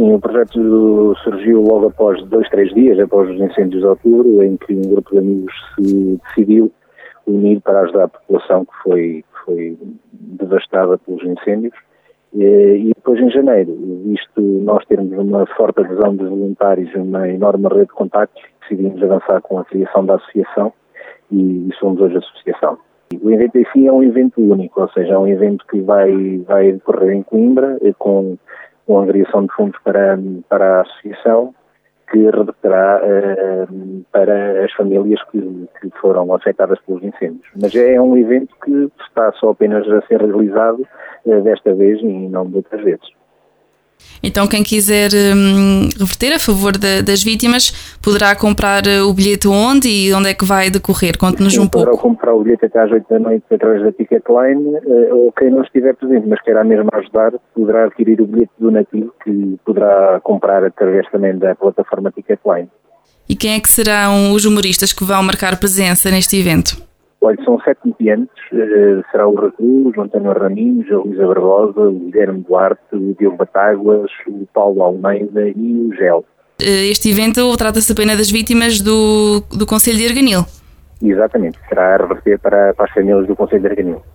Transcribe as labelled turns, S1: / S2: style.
S1: Sim, o projeto surgiu logo após 2-3 dias, após os incêndios de outubro, em que um grupo de amigos se decidiu unir para ajudar a população que foi devastada pelos incêndios. E depois, em janeiro, visto nós termos uma forte adesão dos voluntários e uma enorme rede de contactos, decidimos avançar com a criação da associação e somos hoje a associação. O evento em si é um evento único, ou seja, é um evento que vai decorrer em Coimbra, com a angariação de fundos para a associação, que reverterá para as famílias que foram afetadas pelos incêndios. Mas é um evento que está só apenas a ser realizado desta vez e não de outras vezes.
S2: Então quem quiser reverter a favor das vítimas poderá comprar o bilhete onde e onde é que vai decorrer? Conte-nos um pouco.
S1: Poderá comprar o bilhete até às 8 da noite através da Ticketline, ou quem não estiver presente, mas queira mesmo ajudar, poderá adquirir o bilhete donativo que poderá comprar através também da plataforma Ticketline.
S2: E quem é que serão os humoristas que vão marcar presença neste evento?
S1: Olha, são 7 comediantes, será o Radu, o António Raminhos, a Luísa Barbosa, o Guilherme Duarte, o Diogo Batáguas, o Paulo Almeida e o Gel.
S2: Este evento trata-se apenas das vítimas do Concelho de Arganil?
S1: Exatamente, será a reverter para as famílias do Concelho de Arganil.